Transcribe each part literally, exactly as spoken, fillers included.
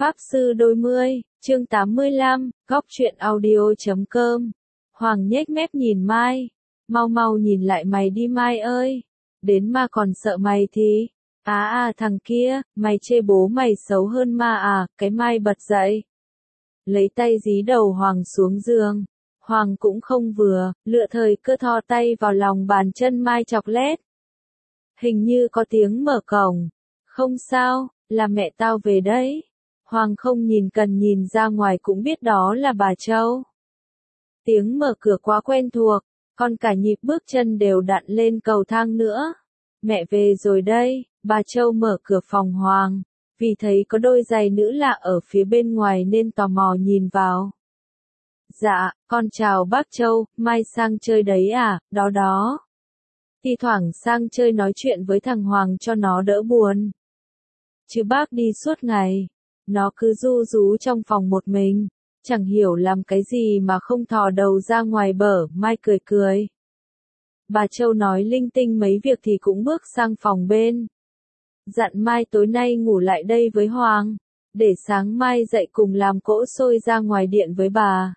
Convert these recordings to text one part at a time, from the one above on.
Pháp Sư Đôi Mươi, chương tám mươi lăm, góc truyện audio chấm com. Hoàng nhếch mép nhìn Mai. Mau mau nhìn lại mày đi Mai ơi. Đến ma còn sợ mày thì. À à thằng kia, mày chê bố mày xấu hơn ma à, cái Mai bật dậy. Lấy tay dí đầu Hoàng xuống giường. Hoàng cũng không vừa, lựa thời cơ thò tay vào lòng bàn chân Mai chọc lét. Hình như có tiếng mở cổng. Không sao, là mẹ tao về đấy. Hoàng không nhìn cần nhìn ra ngoài cũng biết đó là bà Châu. Tiếng mở cửa quá quen thuộc, còn cả nhịp bước chân đều đặn lên cầu thang nữa. Mẹ về rồi đây, bà Châu mở cửa phòng Hoàng, vì thấy có đôi giày nữ lạ ở phía bên ngoài nên tò mò nhìn vào. Dạ, con chào bác Châu, mai sang chơi đấy à, đó đó. Thì thoảng sang chơi nói chuyện với thằng Hoàng cho nó đỡ buồn. Chứ bác đi suốt ngày. Nó cứ ru rú trong phòng một mình, chẳng hiểu làm cái gì mà không thò đầu ra ngoài bờ, Mai cười cười. Bà Châu nói linh tinh mấy việc thì cũng bước sang phòng bên. Dặn Mai tối nay ngủ lại đây với Hoàng, để sáng mai dậy cùng làm cỗ xôi ra ngoài điện với bà.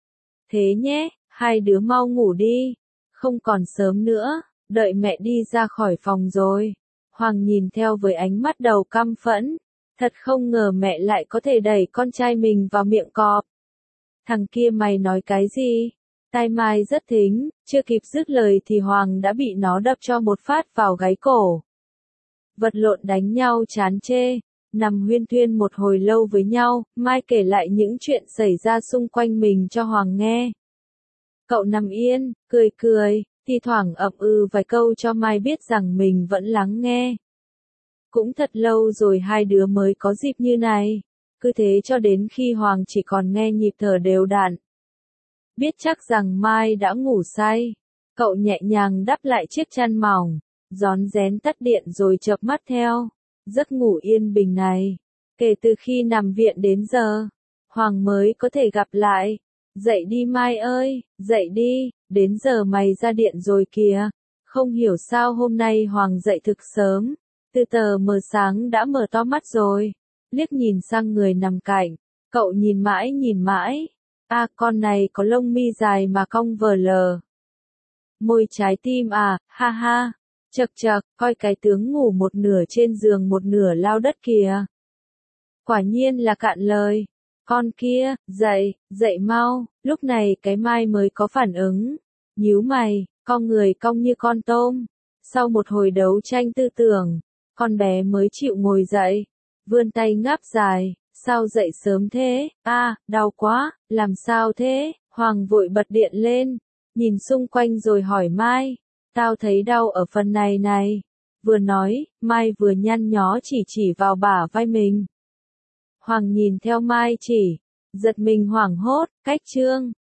Thế nhé, hai đứa mau ngủ đi, không còn sớm nữa, đợi mẹ đi ra khỏi phòng rồi. Hoàng nhìn theo với ánh mắt đầu căm phẫn. Thật không ngờ mẹ lại có thể đẩy con trai mình vào miệng cọp. Thằng kia mày nói cái gì? Tai Mai rất thính, chưa kịp dứt lời thì Hoàng đã bị nó đập cho một phát vào gáy cổ. Vật lộn đánh nhau chán chê, nằm huyên thuyên một hồi lâu với nhau, Mai kể lại những chuyện xảy ra xung quanh mình cho Hoàng nghe. Cậu nằm yên, cười cười, thi thoảng ậm ừ vài câu cho Mai biết rằng mình vẫn lắng nghe. Cũng thật lâu rồi hai đứa mới có dịp như này, cứ thế cho đến khi Hoàng chỉ còn nghe nhịp thở đều đặn. Biết chắc rằng Mai đã ngủ say, cậu nhẹ nhàng đắp lại chiếc chăn mỏng, rón rén tắt điện rồi chợp mắt theo. Giấc ngủ yên bình này, kể từ khi nằm viện đến giờ, Hoàng mới có thể gặp lại. Dậy đi Mai ơi, dậy đi, đến giờ mày ra điện rồi kìa. Không hiểu sao hôm nay Hoàng dậy thực sớm. Từ tờ mờ sáng đã mở to mắt rồi, liếc nhìn sang người nằm cạnh, cậu nhìn mãi nhìn mãi, a à, con này có lông mi dài mà cong vờ lờ. Môi trái tim à, ha ha, chật chật, coi cái tướng ngủ một nửa trên giường một nửa lao đất kìa. Quả nhiên là cạn lời, con kia, dậy, dậy mau, lúc này cái Mai mới có phản ứng, nhíu mày, cong người cong như con tôm, sau một hồi đấu tranh tư tưởng. Con bé mới chịu ngồi dậy, vươn tay ngáp dài, sao dậy sớm thế, a à, đau quá, làm sao thế, Hoàng vội bật điện lên, nhìn xung quanh rồi hỏi Mai, tao thấy đau ở phần này này, vừa nói, Mai vừa nhăn nhó chỉ chỉ vào bả vai mình. Hoàng nhìn theo Mai chỉ, giật mình hoảng hốt, cách chương,